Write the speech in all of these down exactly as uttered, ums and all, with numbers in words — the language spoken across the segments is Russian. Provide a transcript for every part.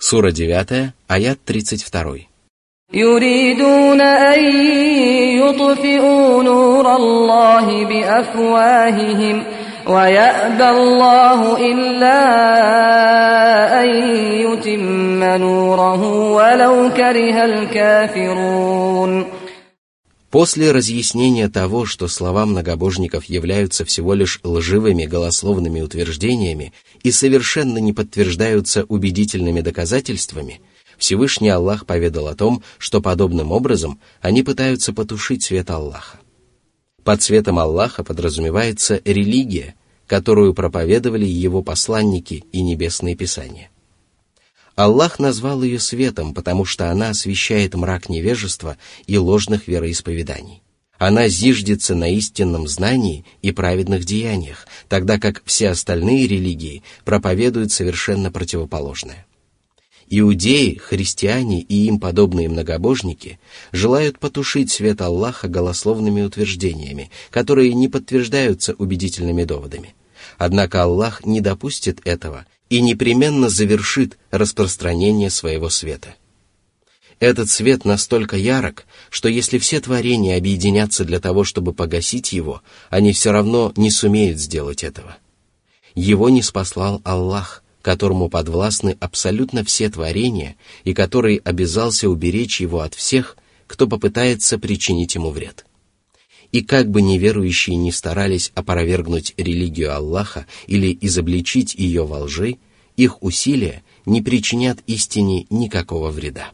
Сура девятая, аят тридцать два. يريدون أن يطفئوا نور الله بأفواههم ويأبى الله إلا أن يتم نوره ولو كره الكافرون. После разъяснения того, что слова многобожников являются всего лишь лживыми голословными утверждениями и совершенно не подтверждаются убедительными доказательствами, Всевышний Аллах поведал о том, что подобным образом они пытаются потушить свет Аллаха. Под светом Аллаха подразумевается религия, которую проповедовали его посланники и небесные писания. Аллах назвал ее светом, потому что она освещает мрак невежества и ложных вероисповеданий. Она зиждется на истинном знании и праведных деяниях, тогда как все остальные религии проповедуют совершенно противоположное. Иудеи, христиане и им подобные многобожники желают потушить свет Аллаха голословными утверждениями, которые не подтверждаются убедительными доводами. Однако Аллах не допустит этого и непременно завершит распространение своего света. Этот свет настолько ярок, что если все творения объединятся для того, чтобы погасить его, они все равно не сумеют сделать этого. Его ниспослал Аллах, которому подвластны абсолютно все творения и который обязался уберечь его от всех, кто попытается причинить ему вред. И как бы неверующие ни старались опровергнуть религию Аллаха или изобличить ее во лжи, их усилия не причинят истине никакого вреда.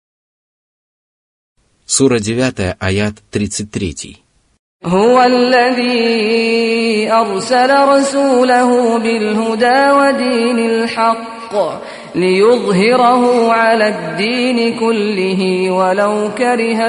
Сура девятая, аят тридцать три. هو الذي أرسل رسوله بالهدى ودين الحق ليظهره على الدين كله ولو كره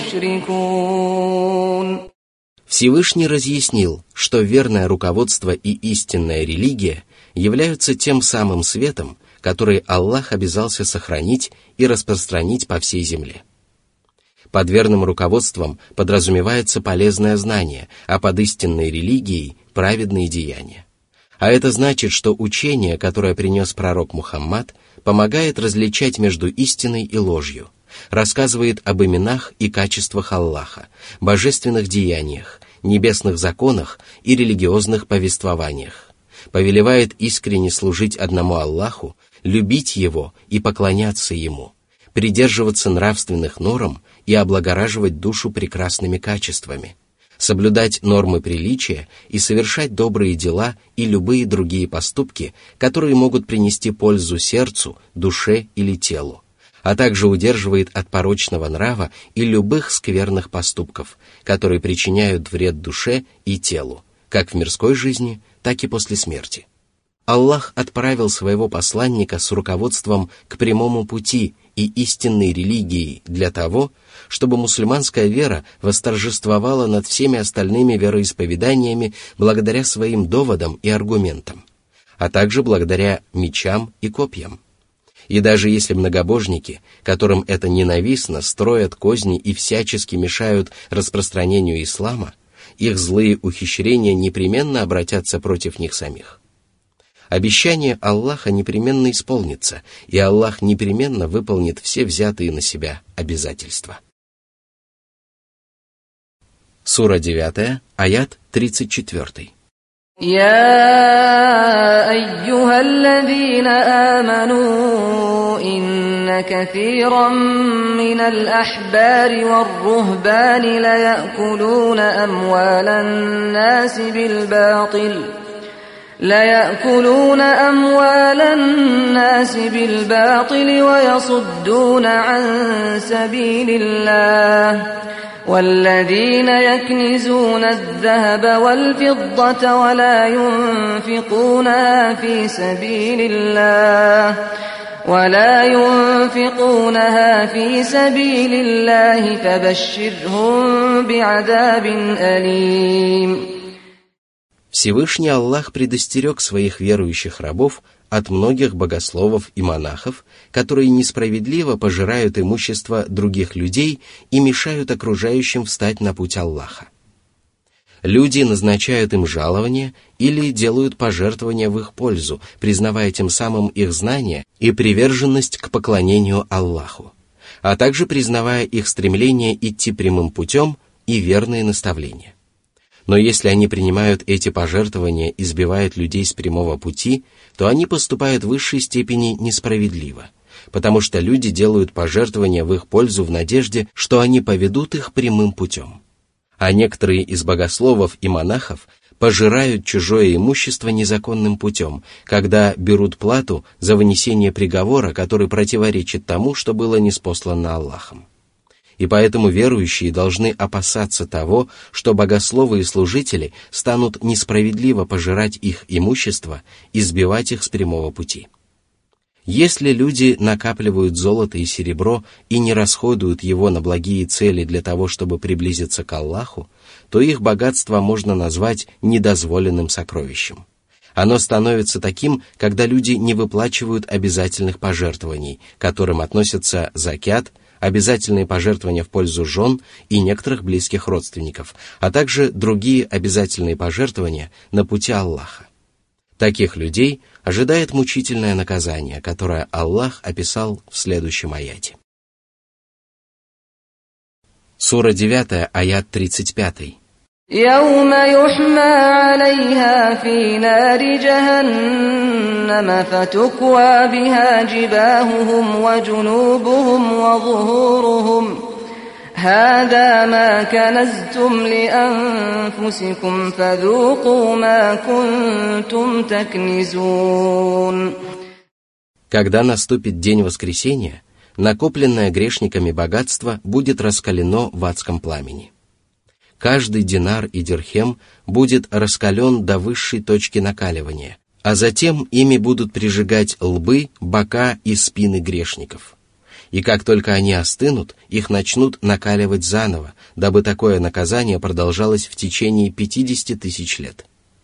المشركون. Всевышний разъяснил, что верное руководство и истинная религия являются тем самым светом, который Аллах обязался сохранить и распространить по всей земле. Под верным руководством подразумевается полезное знание, а под истинной религией – праведные деяния. А это значит, что учение, которое принес пророк Мухаммад, помогает различать между истиной и ложью, рассказывает об именах и качествах Аллаха, божественных деяниях, небесных законах и религиозных повествованиях, повелевает искренне служить одному Аллаху, любить Его и поклоняться Ему, придерживаться нравственных норм и облагораживать душу прекрасными качествами, соблюдать нормы приличия и совершать добрые дела и любые другие поступки, которые могут принести пользу сердцу, душе или телу, а также удерживает от порочного нрава и любых скверных поступков, которые причиняют вред душе и телу, как в мирской жизни, так и после смерти. Аллах отправил своего посланника с руководством к прямому пути и истинной религией для того, чтобы мусульманская вера восторжествовала над всеми остальными вероисповеданиями благодаря своим доводам и аргументам, а также благодаря мечам и копьям. И даже если многобожники, которым это ненавистно, строят козни и всячески мешают распространению ислама, их злые ухищрения непременно обратятся против них самих. Обещание Аллаха непременно исполнится, и Аллах непременно выполнит все взятые на себя обязательства. Сура девятая, аят тридцать четыре. يا أيها الذين آمنوا إن كثيرا من الأحبار والرهبان ليأكلون أموال الناس بالباطل ليأكلون أموال الناس بالباطل ويصدون عن سبيل الله والذين يكنزون الذهب والفضة ولا ينفقونها في سبيل الله ولا ينفقونها في سبيل الله فبشرهم بعذاب أليم. Всевышний Аллах предостерег своих верующих рабов от многих богословов и монахов, которые несправедливо пожирают имущество других людей и мешают окружающим встать на путь Аллаха. Люди назначают им жалование или делают пожертвования в их пользу, признавая тем самым их знания и приверженность к поклонению Аллаху, а также признавая их стремление идти прямым путем и верные наставления. Но если они принимают эти пожертвования и сбивают людей с прямого пути, то они поступают в высшей степени несправедливо, потому что люди делают пожертвования в их пользу в надежде, что они поведут их прямым путем. А некоторые из богословов и монахов пожирают чужое имущество незаконным путем, когда берут плату за вынесение приговора, который противоречит тому, что было ниспослано Аллахом. И поэтому верующие должны опасаться того, что богословы и служители станут несправедливо пожирать их имущество и сбивать их с прямого пути. Если люди накапливают золото и серебро и не расходуют его на благие цели для того, чтобы приблизиться к Аллаху, то их богатство можно назвать недозволенным сокровищем. Оно становится таким, когда люди не выплачивают обязательных пожертвований, к которым относятся закят, обязательные пожертвования в пользу жен и некоторых близких родственников, а также другие обязательные пожертвования на пути Аллаха. Таких людей ожидает мучительное наказание, которое Аллах описал в следующем аяте. Сура девять, аят тридцать пять. يوم يحمى عليها في نار جهنم فتكوى بها جباههم وجنوبهم وظهورهم هذا ما كنزتم لأنفسكم فذوقوا ما كنتم تكنزون. Когда наступит день воскресения, накопленное грешниками богатство будет раскалено в адском пламени. Каждый динар и дирхем будет раскален до высшей точки накаливания, а затем ими будут прижигать лбы, бока и спины грешников. И как только они остынут, их начнут накаливать заново, дабы такое наказание продолжалось в течение пятидесяти тысяч лет.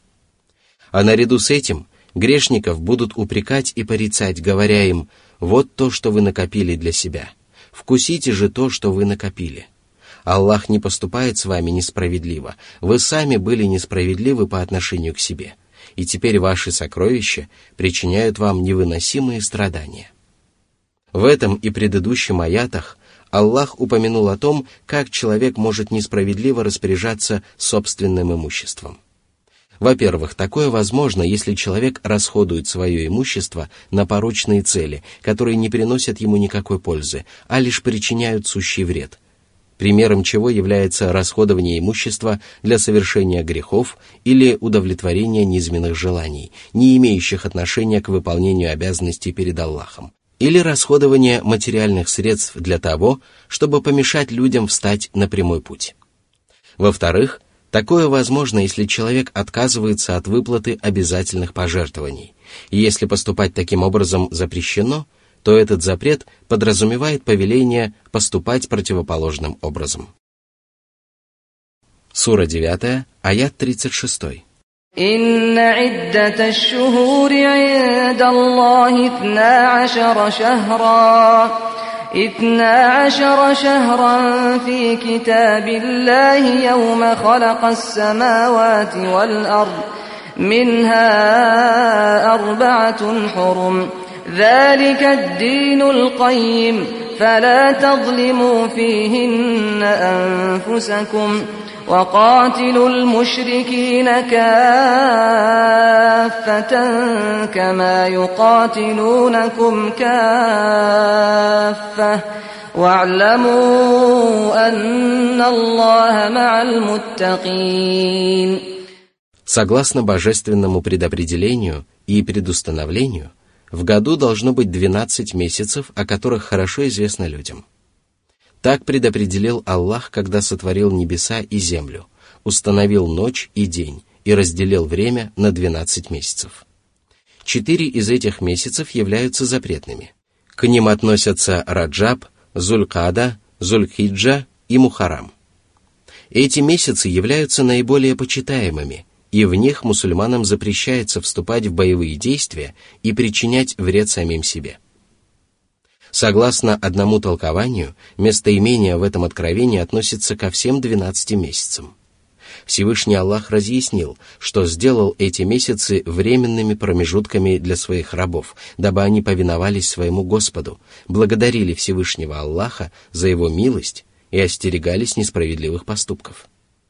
А наряду с этим грешников будут упрекать и порицать, говоря им: «Вот то, что вы накопили для себя. Вкусите же то, что вы накопили. Аллах не поступает с вами несправедливо. Вы сами были несправедливы по отношению к себе, и теперь ваши сокровища причиняют вам невыносимые страдания». В этом и предыдущем аятах Аллах упомянул о том, как человек может несправедливо распоряжаться собственным имуществом. Во-первых, такое возможно, если человек расходует свое имущество на порочные цели, которые не приносят ему никакой пользы, а лишь причиняют сущий вред, примером чего является расходование имущества для совершения грехов или удовлетворения низменных желаний, не имеющих отношения к выполнению обязанностей перед Аллахом, или расходование материальных средств для того, чтобы помешать людям встать на прямой путь. Во-вторых, такое возможно, если человек отказывается от выплаты обязательных пожертвований, и если поступать таким образом запрещено, то этот запрет подразумевает повеление поступать противоположным образом. Сура девять, аят тридцать шесть. إن عدة الشهور عند الله اثنا عشر شهرا اثنا عشر شهرا في كتاب الله يوم خلق السماوات والأرض منها أربعة حرم ذلك الدين القيم فلا تظلموا فيهن أنفسكم وقاتلوا المشركين كافة كما يقاتلونكم كافة واعلموا أن الله مع المتقين. Согласно божественному предопределению и предустановлению, в году должно быть двенадцать месяцев, о которых хорошо известно людям. Так предопределил Аллах, когда сотворил небеса и землю, установил ночь и день и разделил время на двенадцать месяцев. Четыре из этих месяцев являются запретными. К ним относятся Раджаб, Зулькада, Зульхиджа и Мухаррам. Эти месяцы являются наиболее почитаемыми, и в них мусульманам запрещается вступать в боевые действия и причинять вред самим себе. Согласно одному толкованию, местоимение в этом откровении относится ко всем двенадцати месяцам. Всевышний Аллах разъяснил, что сделал эти месяцы временными промежутками для своих рабов, дабы они повиновались своему Господу, благодарили Всевышнего Аллаха за его милость и остерегались несправедливых поступков.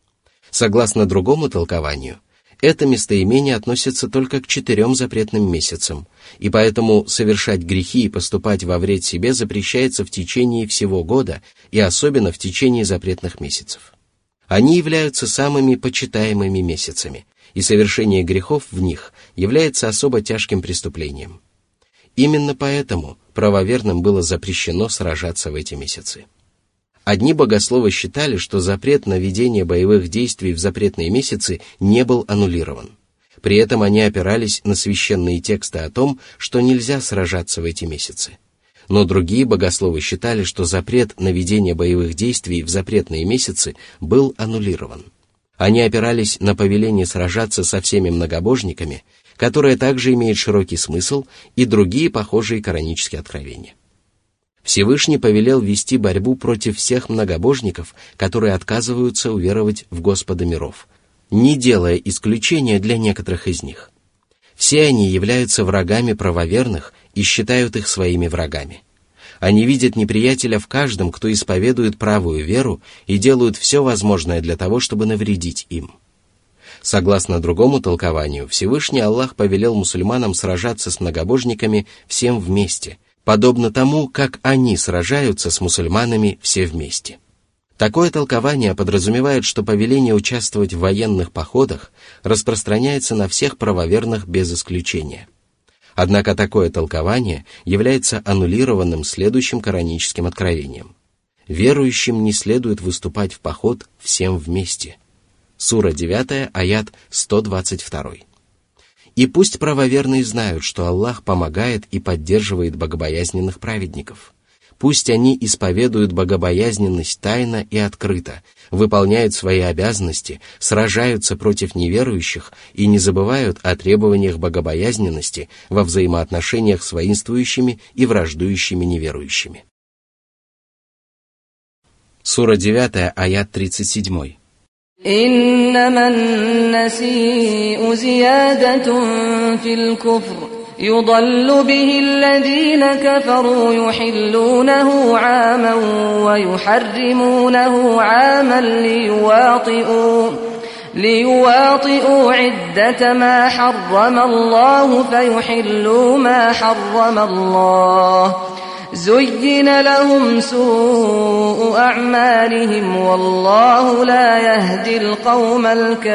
Согласно другому толкованию, это местоимение относится только к четырем запретным месяцам, и поэтому совершать грехи и поступать во вред себе запрещается в течение всего года и особенно в течение запретных месяцев. Они являются самыми почитаемыми месяцами, и совершение грехов в них является особо тяжким преступлением. Именно поэтому правоверным было запрещено сражаться в эти месяцы. Одни богословы считали, что запрет на ведение боевых действий в запретные месяцы не был аннулирован. При этом они опирались на священные тексты о том, что нельзя сражаться в эти месяцы. Но другие богословы считали, что запрет на ведение боевых действий в запретные месяцы был аннулирован. Они опирались на повеление сражаться со всеми многобожниками, которое также имеет широкий смысл, и другие похожие коранические откровения. Всевышний повелел вести борьбу против всех многобожников, которые отказываются уверовать в Господа миров, не делая исключения для некоторых из них. Все они являются врагами правоверных и считают их своими врагами. Они видят неприятеля в каждом, кто исповедует правую веру, и делают все возможное для того, чтобы навредить им. Согласно другому толкованию, Всевышний Аллах повелел мусульманам сражаться с многобожниками всем вместе, подобно тому, как они сражаются с мусульманами все вместе. Такое толкование подразумевает, что повеление участвовать в военных походах распространяется на всех правоверных без исключения. Однако такое толкование является аннулированным следующим кораническим откровением. Верующим не следует выступать в поход всем вместе. Сура девять, аят сто двадцать два. И пусть правоверные знают, что Аллах помогает и поддерживает богобоязненных праведников. Пусть они исповедуют богобоязненность тайно и открыто, выполняют свои обязанности, сражаются против неверующих и не забывают о требованиях богобоязненности во взаимоотношениях с воинствующими и враждующими неверующими. Сура девять, аят тридцать семь. إنما النسيء زيادة في الكفر يضل به الذين كفروا يحلونه عاما ويحرمونه عاما ليواطئوا ليواطئوا عدة ما حرم الله فيحلوا ما حرم الله زين لهم سوء أعمالهم والله لا يهدي القوم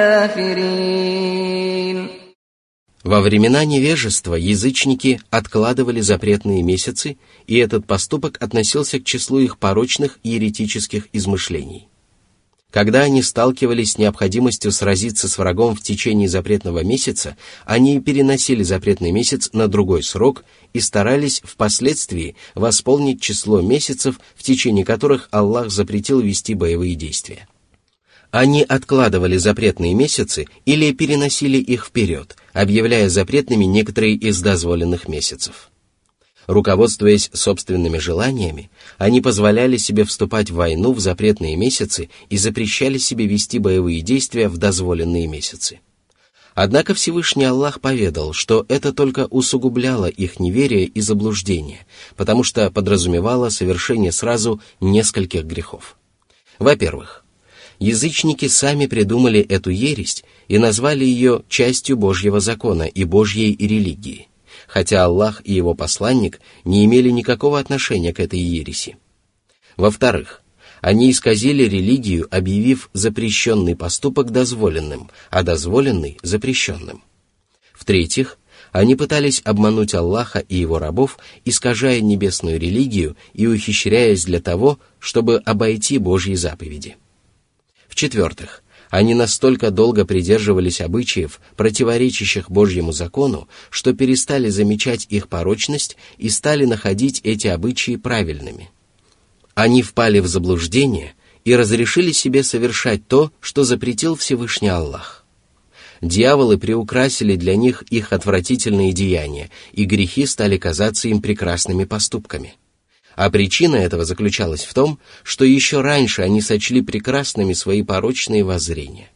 الكافرين. Во времена невежества язычники откладывали запретные месяцы, и этот поступок относился к числу их порочных и еретических измышлений. Когда они сталкивались с необходимостью сразиться с врагом в течение запретного месяца, они переносили запретный месяц на другой срок и старались впоследствии восполнить число месяцев, в течение которых Аллах запретил вести боевые действия. Они откладывали запретные месяцы или переносили их вперед, объявляя запретными некоторые из дозволенных месяцев. Руководствуясь собственными желаниями, они позволяли себе вступать в войну в запретные месяцы и запрещали себе вести боевые действия в дозволенные месяцы. Однако Всевышний Аллах поведал, что это только усугубляло их неверие и заблуждение, потому что подразумевало совершение сразу нескольких грехов. Во-первых, язычники сами придумали эту ересь и назвали ее частью Божьего закона и Божьей религии, хотя Аллах и его посланник не имели никакого отношения к этой ереси. Во-вторых, они исказили религию, объявив запрещенный поступок дозволенным, а дозволенный – запрещенным. В-третьих, они пытались обмануть Аллаха и его рабов, искажая небесную религию и ухищряясь для того, чтобы обойти Божьи заповеди. В-четвертых, они настолько долго придерживались обычаев, противоречащих Божьему закону, что перестали замечать их порочность и стали находить эти обычаи правильными. Они впали в заблуждение и разрешили себе совершать то, что запретил Всевышний Аллах. Дьяволы приукрасили для них их отвратительные деяния, и грехи стали казаться им прекрасными поступками. А причина этого заключалась в том, что еще раньше они сочли прекрасными свои порочные воззрения.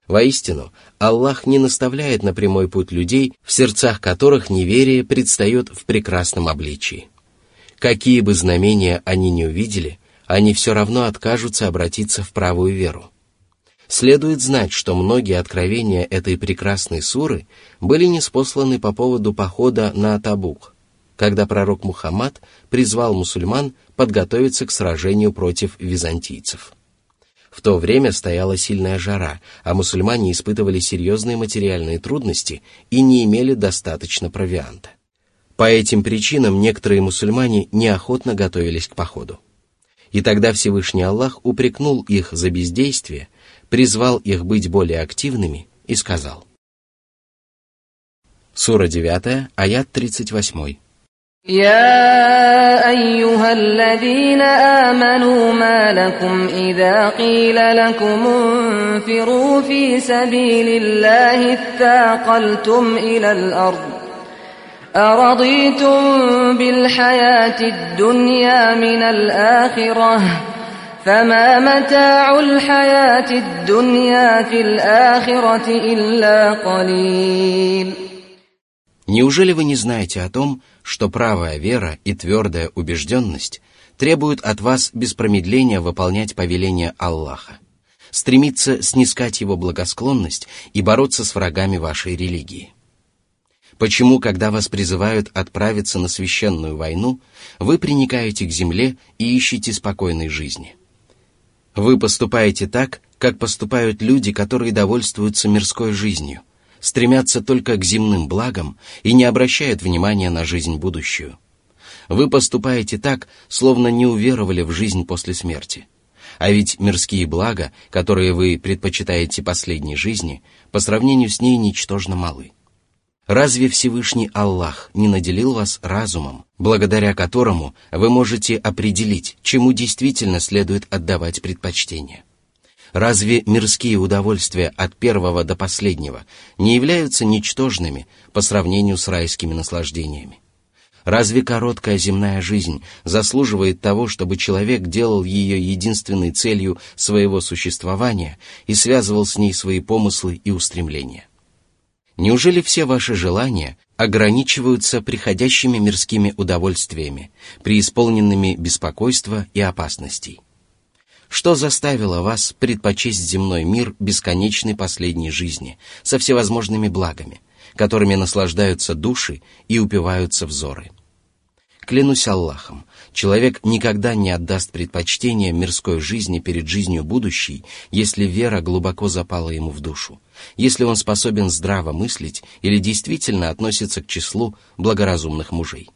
Воистину, Аллах не наставляет на прямой путь людей, в сердцах которых неверие предстает в прекрасном обличии. Какие бы знамения они ни увидели, они все равно откажутся обратиться в правую веру. Следует знать, что многие откровения этой прекрасной суры были ниспосланы по поводу похода на Табук, когда пророк Мухаммад призвал мусульман подготовиться к сражению против византийцев. В то время стояла сильная жара, а мусульмане испытывали серьезные материальные трудности и не имели достаточно провианта. По этим причинам некоторые мусульмане неохотно готовились к походу. И тогда Всевышний Аллах упрекнул их за бездействие, призвал их быть более активными и сказал. Сура девятая, аят тридцать восемь. يا أيها الذين آمنوا ما لكم إذا قيل لكم انفروا في سبيل الله اثاقلتم إلى الأرض أرضيتم بالحياة الدنيا من الآخرة فما متاع الحياة الدنيا في الآخرة إلا قليل. Неужели вы не знаете о том, что правая вера и твердая убежденность требуют от вас без промедления выполнять повеления Аллаха, стремиться снискать его благосклонность и бороться с врагами вашей религии? Почему, когда вас призывают отправиться на священную войну, вы приникаете к земле и ищете спокойной жизни? Вы поступаете так, как поступают люди, которые довольствуются мирской жизнью, стремятся только к земным благам и не обращают внимания на жизнь будущую. Вы поступаете так, словно не уверовали в жизнь после смерти. А ведь мирские блага, которые вы предпочитаете последней жизни, по сравнению с ней ничтожно малы. Разве Всевышний Аллах не наделил вас разумом, благодаря которому вы можете определить, чему действительно следует отдавать предпочтение? Разве мирские удовольствия от первого до последнего не являются ничтожными по сравнению с райскими наслаждениями? Разве короткая земная жизнь заслуживает того, чтобы человек делал ее единственной целью своего существования и связывал с ней свои помыслы и устремления? Неужели все ваши желания ограничиваются приходящими мирскими удовольствиями, преисполненными беспокойства и опасностей? Что заставило вас предпочесть земной мир бесконечной последней жизни со всевозможными благами, которыми наслаждаются души и упиваются взоры? Клянусь Аллахом, человек никогда не отдаст предпочтение мирской жизни перед жизнью будущей, если вера глубоко запала ему в душу, если он способен здраво мыслить или действительно относится к числу благоразумных мужей.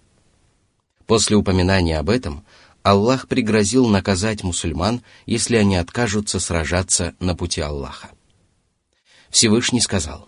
После упоминания об этом, Аллах пригрозил наказать мусульман, если они откажутся сражаться на пути Аллаха. Всевышний сказал.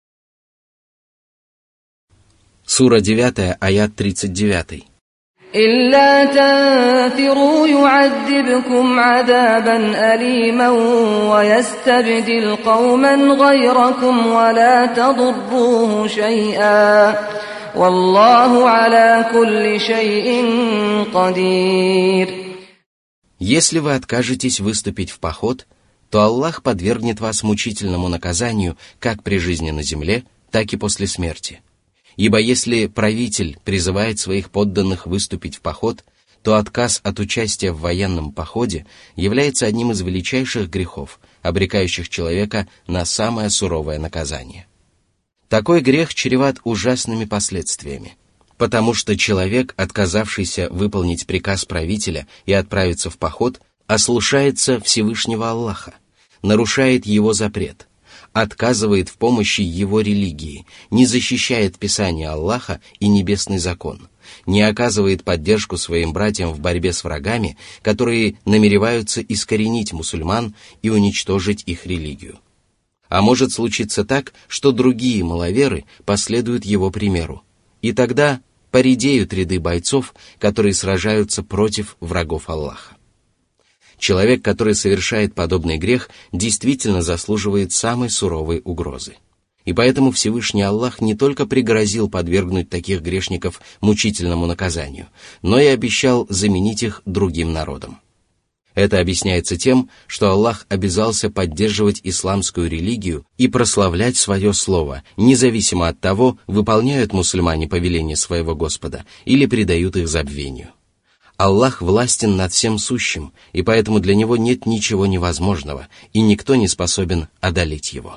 Сура девятая, аят тридцать девять. إلا تنفروا يعذبكم عذابا أليما ويستبدل قوما غيركم ولا تضروه شيئا والله على كل شيء قدير. Если вы откажетесь выступить в поход, то Аллах подвергнет вас мучительному наказанию как при жизни на земле, так и после смерти. Ибо если правитель призывает своих подданных выступить в поход, то отказ от участия в военном походе является одним из величайших грехов, обрекающих человека на самое суровое наказание. Такой грех чреват ужасными последствиями, потому что человек, отказавшийся выполнить приказ правителя и отправиться в поход, ослушается Всевышнего Аллаха, нарушает его запрет, отказывает в помощи его религии, не защищает Писание Аллаха и небесный закон, не оказывает поддержку своим братьям в борьбе с врагами, которые намереваются искоренить мусульман и уничтожить их религию. А может случиться так, что другие маловеры последуют его примеру, и тогда поредеют ряды бойцов, которые сражаются против врагов Аллаха. Человек, который совершает подобный грех, действительно заслуживает самой суровой угрозы. И поэтому Всевышний Аллах не только пригрозил подвергнуть таких грешников мучительному наказанию, но и обещал заменить их другим народом. Это объясняется тем, что Аллах обязался поддерживать исламскую религию и прославлять свое слово, независимо от того, выполняют мусульмане повеления своего Господа или предают их забвению. Аллах властен над всем сущим, и поэтому для Него нет ничего невозможного, и никто не способен одолеть Его.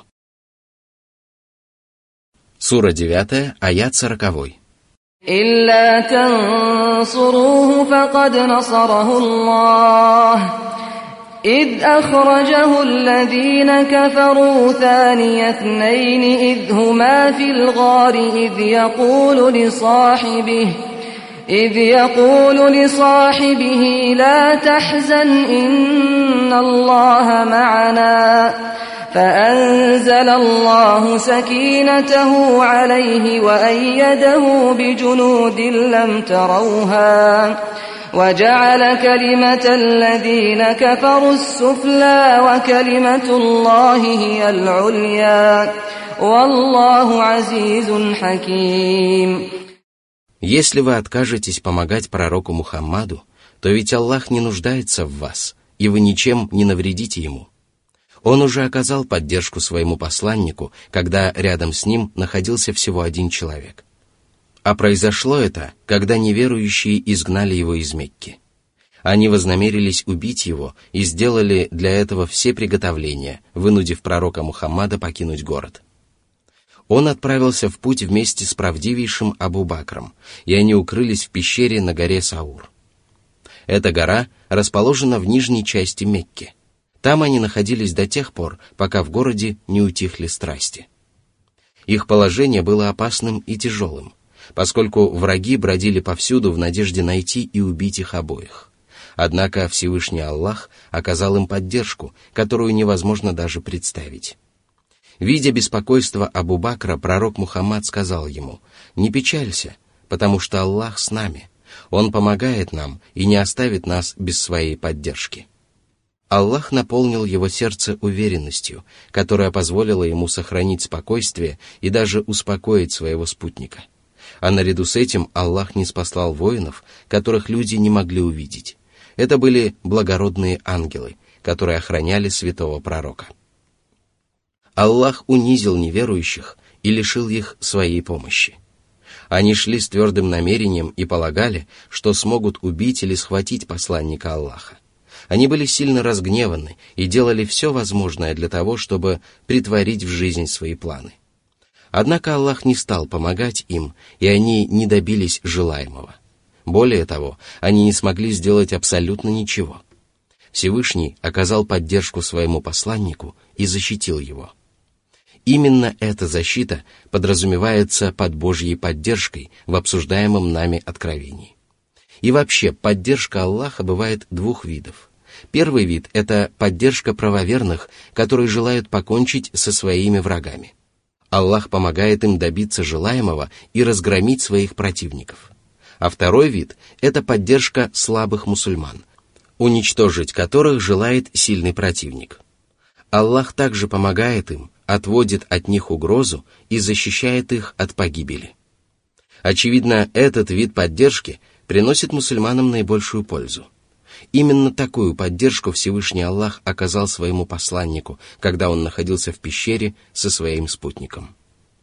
Сура девятая, аят сороковой. إلا تنصروه فقد نصره الله إذ أخرجه الذين كفروا ثاني اثنين إذ هما في الغار إذ يقول لصاحبه إذ يقول لصاحبه لا تحزن إن الله معنا فأنزل الله سكينته عليه وأيده بجنود لم تروها وجعل كلمة الذين كفروا السفلى وكلمة الله هي العليا والله عزيز حكيم. Если вы откажетесь помогать пророку Мухаммаду, то ведь Аллах не нуждается в вас, и вы ничем не навредите ему. Он уже оказал поддержку своему посланнику, когда рядом с ним находился всего один человек. А произошло это, когда неверующие изгнали его из Мекки. Они вознамерились убить его и сделали для этого все приготовления, вынудив пророка Мухаммада покинуть город. Он отправился в путь вместе с правдивейшим Абу Бакром, и они укрылись в пещере на горе Саур. Эта гора расположена в нижней части Мекки. Там они находились до тех пор, пока в городе не утихли страсти. Их положение было опасным и тяжелым, поскольку враги бродили повсюду в надежде найти и убить их обоих. Однако Всевышний Аллах оказал им поддержку, которую невозможно даже представить. Видя беспокойство Абу Бакра, пророк Мухаммад сказал ему: «Не печалься, потому что Аллах с нами. Он помогает нам и не оставит нас без своей поддержки». Аллах наполнил его сердце уверенностью, которая позволила ему сохранить спокойствие и даже успокоить своего спутника. А наряду с этим Аллах ниспослал воинов, которых люди не могли увидеть. Это были благородные ангелы, которые охраняли святого пророка. Аллах унизил неверующих и лишил их своей помощи. Они шли с твердым намерением и полагали, что смогут убить или схватить посланника Аллаха. Они были сильно разгневаны и делали все возможное для того, чтобы претворить в жизнь свои планы. Однако Аллах не стал помогать им, и они не добились желаемого. Более того, они не смогли сделать абсолютно ничего. Всевышний оказал поддержку своему посланнику и защитил его. Именно эта защита подразумевается под Божьей поддержкой в обсуждаемом нами откровении. И вообще, поддержка Аллаха бывает двух видов. Первый вид – это поддержка правоверных, которые желают покончить со своими врагами. Аллах помогает им добиться желаемого и разгромить своих противников. А второй вид – это поддержка слабых мусульман, уничтожить которых желает сильный противник. Аллах также помогает им, отводит от них угрозу и защищает их от погибели. Очевидно, этот вид поддержки приносит мусульманам наибольшую пользу. Именно такую поддержку Всевышний Аллах оказал своему посланнику, когда он находился в пещере со своим спутником.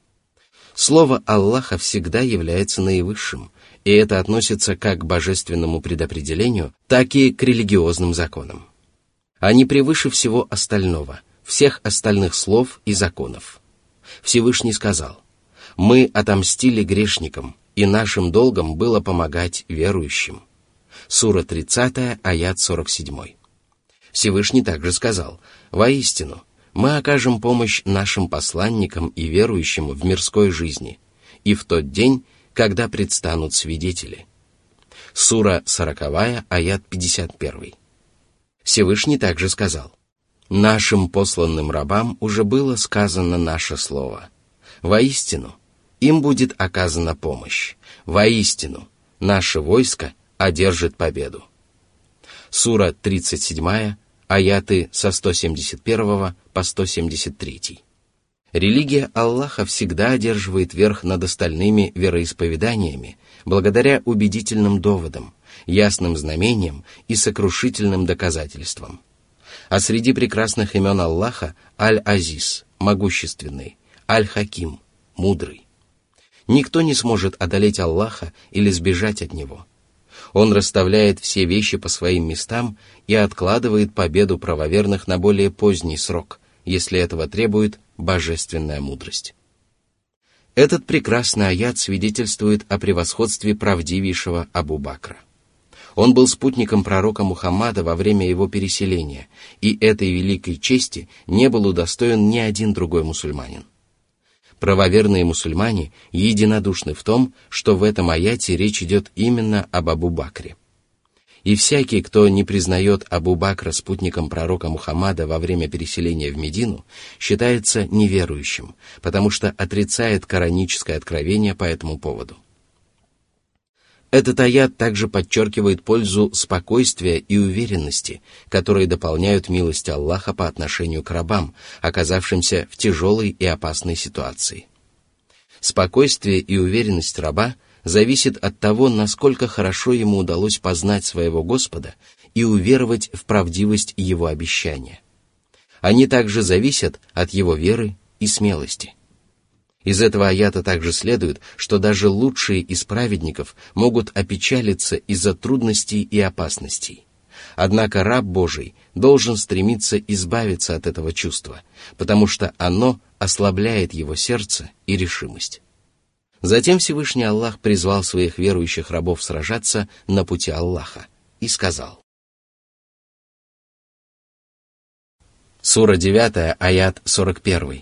Слово Аллаха всегда является наивысшим, и это относится как к божественному предопределению, так и к религиозным законам. Они превыше всего остального, всех остальных слов и законов. Всевышний сказал: «Мы отомстили грешникам, и нашим долгом было помогать верующим». Сура тридцатая, аят сорок семь. Всевышний также сказал: «Воистину, мы окажем помощь нашим посланникам и верующим в мирской жизни, и в тот день, когда предстанут свидетели». Сура сороковая, аят пятьдесят один. Всевышний также сказал: «Нашим посланным рабам уже было сказано наше слово. Воистину, им будет оказана помощь. Воистину, наше войско одержит победу». Сура тридцать семь, аяты со сто семьдесят один по сто семьдесят три. Религия Аллаха всегда одерживает верх над остальными вероисповеданиями благодаря убедительным доводам, ясным знамением и сокрушительным доказательством. А среди прекрасных имен Аллаха Аль-Азиз, могущественный, Аль-Хаким, мудрый. Никто не сможет одолеть Аллаха или сбежать от Него. Он расставляет все вещи по своим местам и откладывает победу правоверных на более поздний срок, если этого требует божественная мудрость. Этот прекрасный аят свидетельствует о превосходстве правдивейшего Абу Бакра. Он был спутником пророка Мухаммада во время его переселения, и этой великой чести не был удостоен ни один другой мусульманин. Правоверные мусульмане единодушны в том, что в этом аяте речь идет именно об Абу Бакре. И всякий, кто не признает Абу Бакра спутником пророка Мухаммада во время переселения в Медину, считается неверующим, потому что отрицает кораническое откровение по этому поводу. Этот аят также подчеркивает пользу спокойствия и уверенности, которые дополняют милость Аллаха по отношению к рабам, оказавшимся в тяжелой и опасной ситуации. Спокойствие и уверенность раба зависит от того, насколько хорошо ему удалось познать своего Господа и уверовать в правдивость его обещания. Они также зависят от его веры и смелости. Из этого аята также следует, что даже лучшие из праведников могут опечалиться из-за трудностей и опасностей. Однако раб Божий должен стремиться избавиться от этого чувства, потому что оно ослабляет его сердце и решимость. Затем Всевышний Аллах призвал своих верующих рабов сражаться на пути Аллаха и сказал. Сура девять, аят сорок один.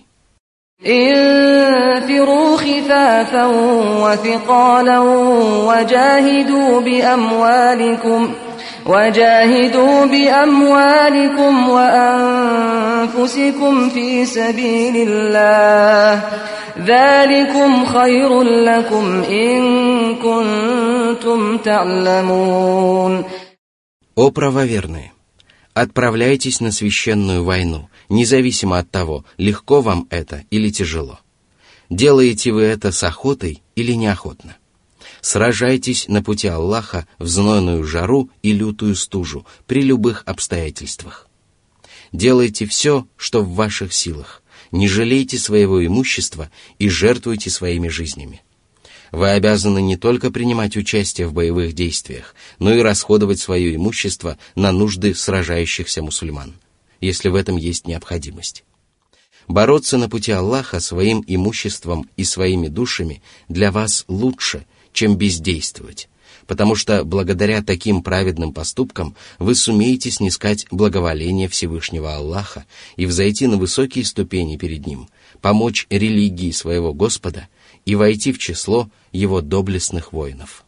انفروا خفافا وثقالا وجاهدوا بأموالكم وجاهدوا بأموالكم وأنفسكم في سبيل الله ذلكم خير لكم إن كنتم تعلمون. О правоверные! Отправляйтесь на священную войну, независимо от того, легко вам это или тяжело. Делаете вы это с охотой или неохотно. Сражайтесь на пути Аллаха в знойную жару и лютую стужу при любых обстоятельствах. Делайте все, что в ваших силах, не жалейте своего имущества и жертвуйте своими жизнями. Вы обязаны не только принимать участие в боевых действиях, но и расходовать свое имущество на нужды сражающихся мусульман, если в этом есть необходимость. Бороться на пути Аллаха своим имуществом и своими душами для вас лучше, чем бездействовать, потому что благодаря таким праведным поступкам вы сумеете снискать благоволение Всевышнего Аллаха и взойти на высокие ступени перед Ним, помочь религии своего Господа и войти в число его доблестных воинов.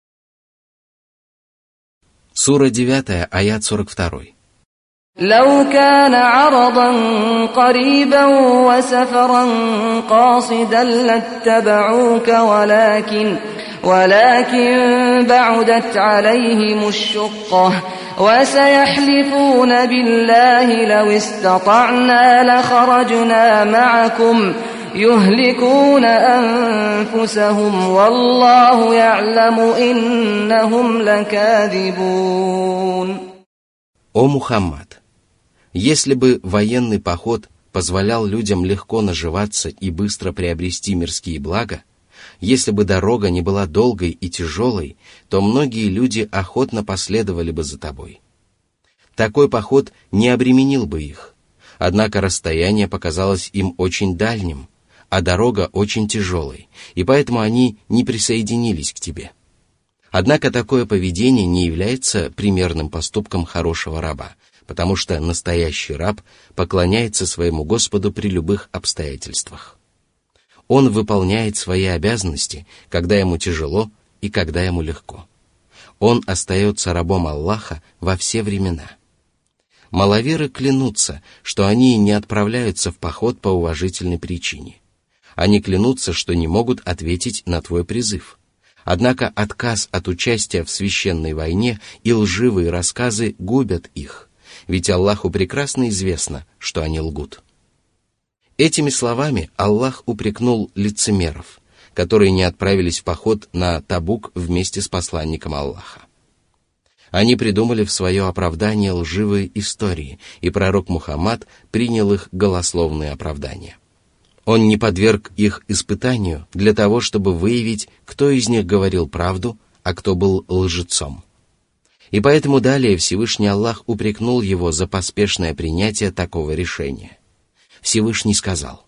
Сура девять, аят сорок два. لو كان عرضا قريبا وسفرا قاصدا لاتبعوك ولكن ولكن بعدت عليهم الشقة وسيحلفون بالله لو استطعنا لخرجنا معكم يهلكون أنفسهم والله يعلم إنهم لكاذبون. О Мухаммад! Если бы военный поход позволял людям легко наживаться и быстро приобрести мирские блага, если бы дорога не была долгой и тяжелой, то многие люди охотно последовали бы за тобой. Такой поход не обременил бы их, однако расстояние показалось им очень дальним, а дорога очень тяжелой, и поэтому они не присоединились к тебе. Однако такое поведение не является примерным поступком хорошего раба, потому что настоящий раб поклоняется своему Господу при любых обстоятельствах. Он выполняет свои обязанности, когда ему тяжело и когда ему легко. Он остается рабом Аллаха во все времена. Маловеры клянутся, что они не отправляются в поход по уважительной причине. Они клянутся, что не могут ответить на твой призыв. Однако отказ от участия в священной войне и лживые рассказы губят их, ведь Аллаху прекрасно известно, что они лгут. Этими словами Аллах упрекнул лицемеров, которые не отправились в поход на Табук вместе с посланником Аллаха. Они придумали в свое оправдание лживые истории, и пророк Мухаммад принял их голословные оправдания. Он не подверг их испытанию для того, чтобы выявить, кто из них говорил правду, а кто был лжецом. И поэтому далее Всевышний Аллах упрекнул его за поспешное принятие такого решения. Всевышний сказал.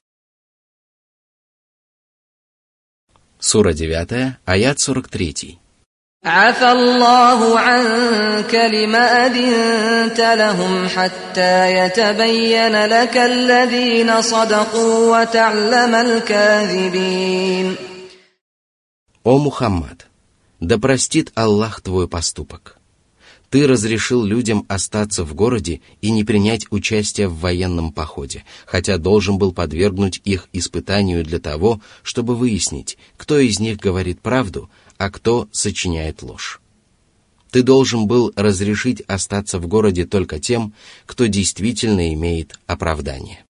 Сура девятая, аят сорок три. عفى الله عنك لما أذنت لهم حتى يتبين لك الذين صدقوا وتعلم الكاذبين. О Мухаммад, да простит Аллах твой поступок. Ты разрешил людям остаться в городе и не принять участие в военном походе, хотя должен был подвергнуть их испытанию для того, чтобы выяснить, кто из них говорит правду, а кто сочиняет ложь. Ты должен был разрешить остаться в городе только тем, кто действительно имеет оправдание.